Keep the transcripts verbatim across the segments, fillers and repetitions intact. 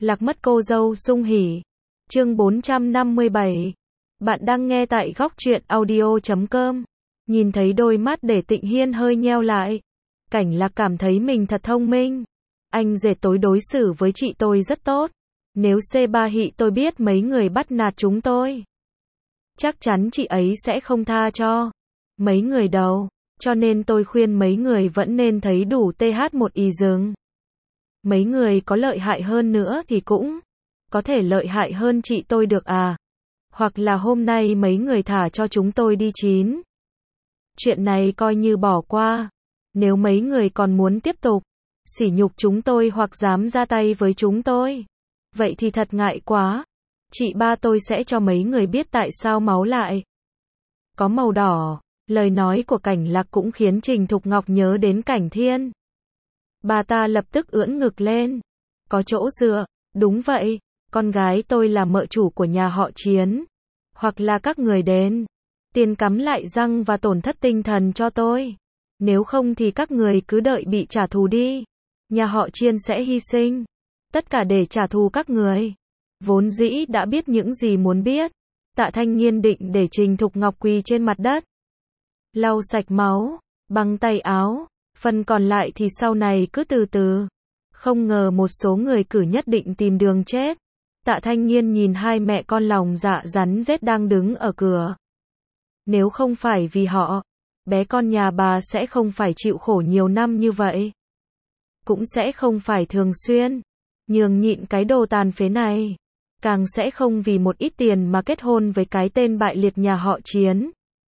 Lạc mất cô dâu sung hỉ. Chương bốn trăm năm mươi bảy. Bạn đang nghe tại góc truyện audio chấm com. Nhìn thấy đôi mắt để Tịnh Hiên hơi nheo lại. Cảnh Lạc cảm thấy mình thật thông minh. Anh rể tối đối xử với chị tôi rất tốt. Nếu xê ba hị tôi biết mấy người bắt nạt chúng tôi, chắc chắn chị ấy sẽ không tha cho mấy người đâu. Cho nên tôi khuyên mấy người vẫn nên thấy đủ tê hát một ý dừng. Mấy người có lợi hại hơn nữa thì cũng có thể lợi hại hơn chị tôi được à. Hoặc là hôm nay mấy người thả cho chúng tôi đi chín. Chuyện này coi như bỏ qua. Nếu mấy người còn muốn tiếp tục sỉ nhục chúng tôi hoặc dám ra tay với chúng tôi, vậy thì thật ngại quá. Chị ba tôi sẽ cho mấy người biết tại sao máu lại có màu đỏ. Lời nói của Cảnh Lạc cũng khiến Trình Thục Ngọc nhớ đến Cảnh Thiên. Bà ta lập tức ưỡn ngực lên. Có chỗ dựa. Đúng vậy, con gái tôi là mợ chủ của nhà họ Chiến. Hoặc là các người đến tiền cắm lại răng và tổn thất tinh thần cho tôi. Nếu không thì các người cứ đợi bị trả thù đi. Nhà họ Chiên sẽ hy sinh tất cả để trả thù các người. Vốn dĩ đã biết những gì muốn biết, Tạ Thanh Nghiên định để Trình Thục Ngọc quỳ trên mặt đất, lau sạch máu bằng tay áo, phần còn lại thì sau này cứ từ từ. Không ngờ một số người cử nhất định tìm đường chết. Tạ Thanh Nghiên nhìn hai mẹ con lòng dạ rắn rết đang đứng ở cửa. Nếu không phải vì họ, bé con nhà bà sẽ không phải chịu khổ nhiều năm như vậy. Cũng sẽ không phải thường xuyên nhường nhịn cái đồ tàn phế này. Càng sẽ không vì một ít tiền mà kết hôn với cái tên bại liệt nhà họ Chiến.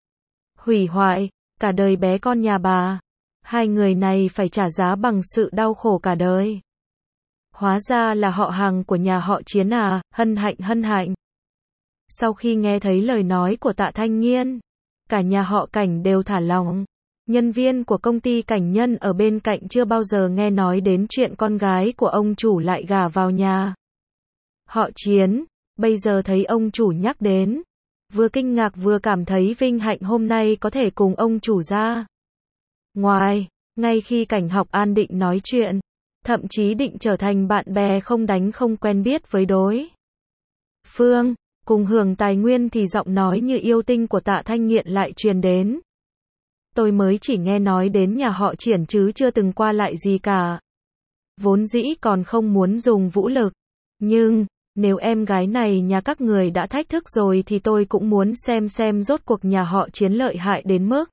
Hủy hoại cả đời bé con nhà bà. Hai người này phải trả giá bằng sự đau khổ cả đời. Hóa ra là họ hàng của nhà họ Chiến à, hân hạnh hân hạnh. Sau khi nghe thấy lời nói của Tạ Thanh Nghiên, cả nhà họ Cảnh đều thả lỏng. Nhân viên của công ty Cảnh Nhân ở bên cạnh chưa bao giờ nghe nói đến chuyện con gái của ông chủ lại gả vào nhà họ Chiến. Bây giờ thấy ông chủ nhắc đến, vừa kinh ngạc vừa cảm thấy vinh hạnh hôm nay có thể cùng ông chủ ra ngoài. Ngay khi Cảnh Học An định nói chuyện, thậm chí định trở thành bạn bè không đánh không quen biết với đối phương, cùng hưởng tài nguyên thì giọng nói như yêu tinh của Tạ Thanh Nghiện lại truyền đến. Tôi mới chỉ nghe nói đến nhà họ Triển chứ chưa từng qua lại gì cả. Vốn dĩ còn không muốn dùng vũ lực. Nhưng, nếu em gái này nhà các người đã thách thức rồi thì tôi cũng muốn xem xem rốt cuộc nhà họ Chiến lợi hại đến mức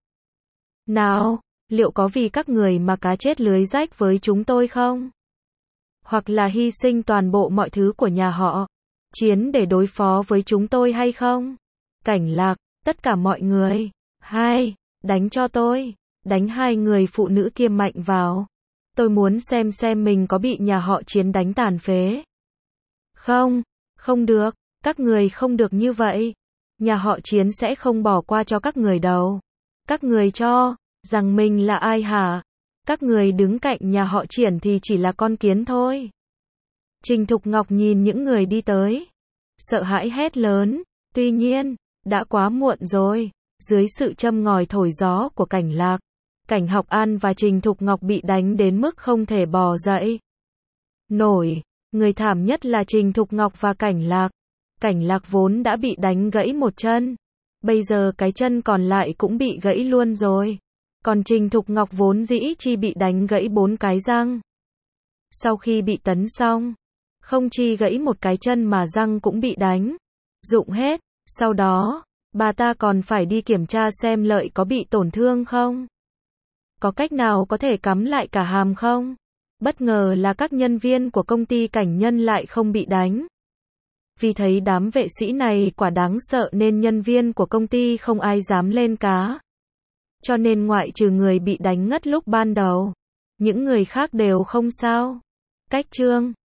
nào. Liệu có vì các người mà cá chết lưới rách với chúng tôi không? Hoặc là hy sinh toàn bộ mọi thứ của nhà họ Chiến để đối phó với chúng tôi hay không? Cảnh Lạc, tất cả mọi người. Hai, đánh cho tôi. Đánh hai người phụ nữ kia mạnh vào. Tôi muốn xem xem mình có bị nhà họ Chiến đánh tàn phế. Không, không được. Các người không được như vậy. Nhà họ Chiến sẽ không bỏ qua cho các người đâu. Các người cho rằng mình là ai hả? Các người đứng cạnh nhà họ Triển thì chỉ là con kiến thôi. Trình Thục Ngọc nhìn những người đi tới, sợ hãi hét lớn. Tuy nhiên, đã quá muộn rồi. Dưới sự châm ngòi thổi gió của Cảnh Lạc, Cảnh Học An và Trình Thục Ngọc bị đánh đến mức không thể bò dậy nổi. Người thảm nhất là Trình Thục Ngọc và Cảnh Lạc. Cảnh Lạc vốn đã bị đánh gãy một chân, bây giờ cái chân còn lại cũng bị gãy luôn rồi. Còn Trình Thục Ngọc vốn dĩ chỉ bị đánh gãy bốn cái răng. Sau khi bị tấn xong, không chỉ gãy một cái chân mà răng cũng bị đánh rụng hết. Sau đó, bà ta còn phải đi kiểm tra xem lợi có bị tổn thương không, có cách nào có thể cắm lại cả hàm không. Bất ngờ là các nhân viên của công ty Cảnh Nhân lại không bị đánh. Vì thấy đám vệ sĩ này quả đáng sợ nên nhân viên của công ty không ai dám lên cá. Cho nên ngoại trừ người bị đánh ngất lúc ban đầu, những người khác đều không sao. Cách chương